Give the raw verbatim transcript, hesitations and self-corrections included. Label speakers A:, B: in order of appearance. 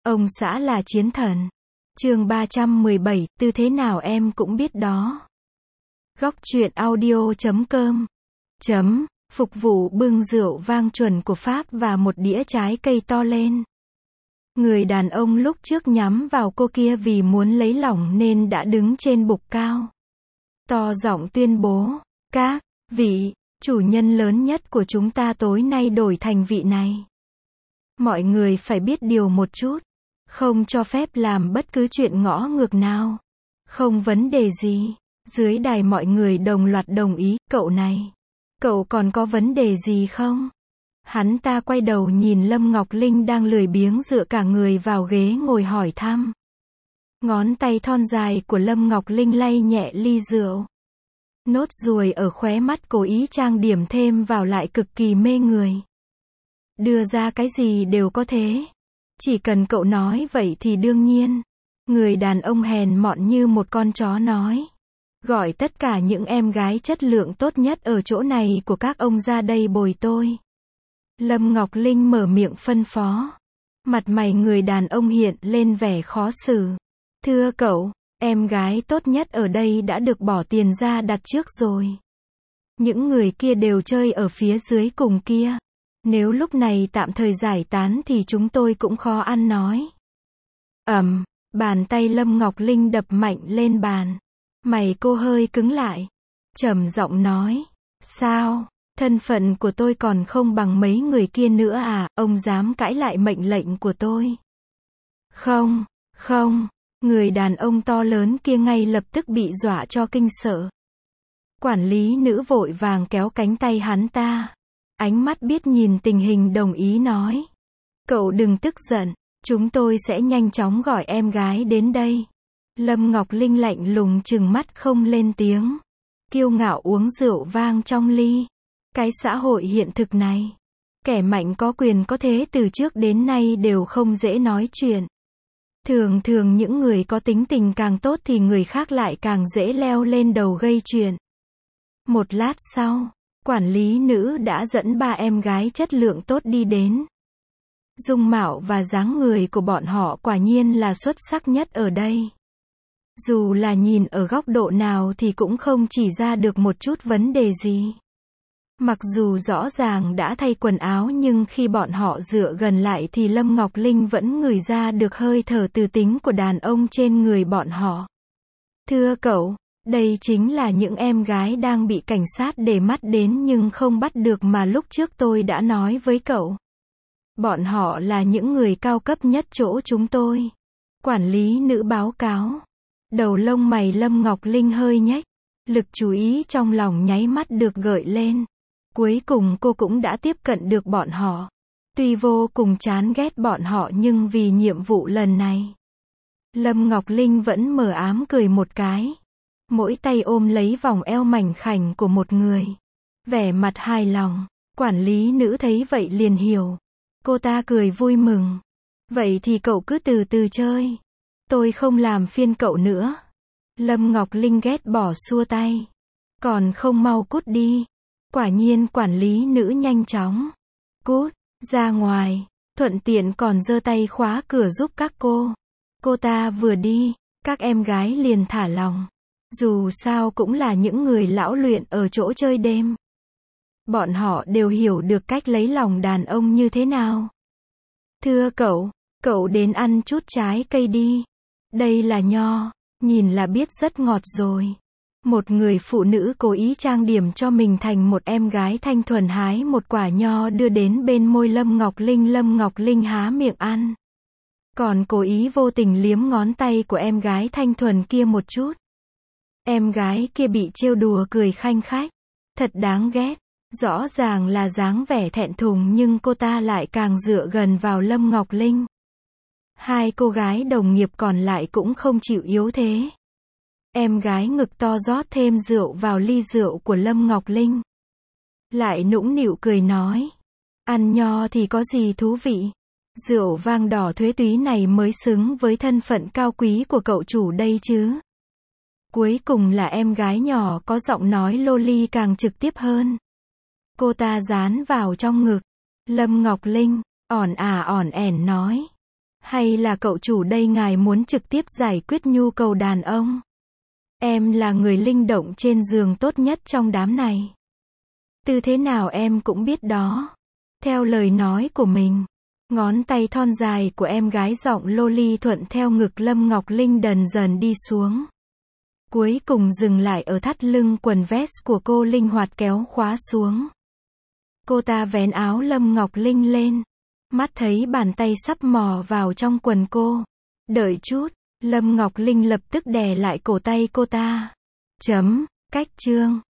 A: Ông xã là chiến thần. Chương ba trăm mười bảy, tư thế nào em cũng biết đó. Góc truyện audio chấm com chấm Phục vụ bưng rượu vang chuẩn của Pháp và một đĩa trái cây to lên. Người đàn ông lúc trước nhắm vào cô kia vì muốn lấy lòng nên đã đứng trên bục cao, to giọng tuyên bố, các vị, chủ nhân lớn nhất của chúng ta tối nay đổi thành vị này. Mọi người phải biết điều một chút, không cho phép làm bất cứ chuyện ngõ ngược nào. Không vấn đề gì. Dưới đài mọi người đồng loạt đồng ý, cậu này, cậu còn có vấn đề gì không? Hắn ta quay đầu nhìn Lâm Ngọc Linh đang lười biếng dựa cả người vào ghế ngồi hỏi thăm. Ngón tay thon dài của Lâm Ngọc Linh lay nhẹ ly rượu. Nốt ruồi ở khóe mắt cố ý trang điểm thêm vào lại cực kỳ mê người. Đưa ra cái gì đều có thế. Chỉ cần cậu nói vậy thì đương nhiên. Người đàn ông hèn mọn như một con chó nói. Gọi tất cả những em gái chất lượng tốt nhất ở chỗ này của các ông ra đây bồi tôi. Lâm Ngọc Linh mở miệng phân phó. Mặt mày người đàn ông hiện lên vẻ khó xử. Thưa cậu, em gái tốt nhất ở đây đã được bỏ tiền ra đặt trước rồi. Những người kia đều chơi ở phía dưới cùng kia. Nếu lúc này tạm thời giải tán thì chúng tôi cũng khó ăn nói. Ầm, bàn tay Lâm Ngọc Linh đập mạnh lên bàn. Mày cô hơi cứng lại. Trầm giọng nói. Sao? Thân phận của tôi còn không bằng mấy người kia nữa à? Ông dám cãi lại mệnh lệnh của tôi? Không, không. Người đàn ông to lớn kia ngay lập tức bị dọa cho kinh sợ. Quản lý nữ vội vàng kéo cánh tay hắn ta. Ánh mắt biết nhìn tình hình đồng ý nói. Cậu đừng tức giận. Chúng tôi sẽ nhanh chóng gọi em gái đến đây. Lâm Ngọc Linh lạnh lùng trừng mắt không lên tiếng. Kiêu ngạo uống rượu vang trong ly. Cái xã hội hiện thực này, kẻ mạnh có quyền có thế từ trước đến nay đều không dễ nói chuyện. Thường thường những người có tính tình càng tốt thì người khác lại càng dễ leo lên đầu gây chuyện. Một lát sau, quản lý nữ đã dẫn ba em gái chất lượng tốt đi đến. Dung mạo và dáng người của bọn họ quả nhiên là xuất sắc nhất ở đây. Dù là nhìn ở góc độ nào thì cũng không chỉ ra được một chút vấn đề gì. Mặc dù rõ ràng đã thay quần áo nhưng khi bọn họ dựa gần lại thì Lâm Ngọc Linh vẫn ngửi ra được hơi thở từ tính của đàn ông trên người bọn họ. Thưa cậu, đây chính là những em gái đang bị cảnh sát để mắt đến nhưng không bắt được mà lúc trước tôi đã nói với cậu. Bọn họ là những người cao cấp nhất chỗ chúng tôi. Quản lý nữ báo cáo. Đầu lông mày Lâm Ngọc Linh hơi nhếch. Lực chú ý trong lòng nháy mắt được gợi lên. Cuối cùng cô cũng đã tiếp cận được bọn họ. Tuy vô cùng chán ghét bọn họ nhưng vì nhiệm vụ lần này, Lâm Ngọc Linh vẫn mờ ám cười một cái. Mỗi tay ôm lấy vòng eo mảnh khảnh của một người. Vẻ mặt hài lòng. Quản lý nữ thấy vậy liền hiểu. Cô ta cười vui mừng. Vậy thì cậu cứ từ từ chơi. Tôi không làm phiên cậu nữa. Lâm Ngọc Linh ghét bỏ xua tay. Còn không mau cút đi. Quả nhiên quản lý nữ nhanh chóng cút ra ngoài, thuận tiện còn giơ tay khóa cửa giúp các cô. Cô ta vừa đi, các em gái liền thả lòng. Dù sao cũng là những người lão luyện ở chỗ chơi đêm. Bọn họ đều hiểu được cách lấy lòng đàn ông như thế nào. Thưa cậu, cậu đến ăn chút trái cây đi. Đây là nho, nhìn là biết rất ngọt rồi. Một người phụ nữ cố ý trang điểm cho mình thành một em gái thanh thuần hái một quả nho đưa đến bên môi Lâm Ngọc Linh. Lâm Ngọc Linh há miệng ăn. Còn cố ý vô tình liếm ngón tay của em gái thanh thuần kia một chút. Em gái kia bị trêu đùa cười khanh khách. Thật đáng ghét. Rõ ràng là dáng vẻ thẹn thùng nhưng cô ta lại càng dựa gần vào Lâm Ngọc Linh. Hai cô gái đồng nghiệp còn lại cũng không chịu yếu thế. Em gái ngực to rót thêm rượu vào ly rượu của Lâm Ngọc Linh. Lại nũng nịu cười nói. Ăn nho thì có gì thú vị. Rượu vang đỏ thuế túy này mới xứng với thân phận cao quý của cậu chủ đây chứ. Cuối cùng là em gái nhỏ có giọng nói loli càng trực tiếp hơn. Cô ta dán vào trong ngực Lâm Ngọc Linh, ỏn ả ỏn ẻn nói. Hay là cậu chủ đây ngài muốn trực tiếp giải quyết nhu cầu đàn ông? Em là người linh động trên giường tốt nhất trong đám này. Tư thế nào em cũng biết đó. Theo lời nói của mình, ngón tay thon dài của em gái giọng loli thuận theo ngực Lâm Ngọc Linh dần dần đi xuống. Cuối cùng dừng lại ở thắt lưng quần vest của cô, linh hoạt kéo khóa xuống. Cô ta vén áo Lâm Ngọc Linh lên. Mắt thấy bàn tay sắp mò vào trong quần cô. Đợi chút, Lâm Ngọc Linh lập tức đè lại cổ tay cô ta. Chấm, cách chương.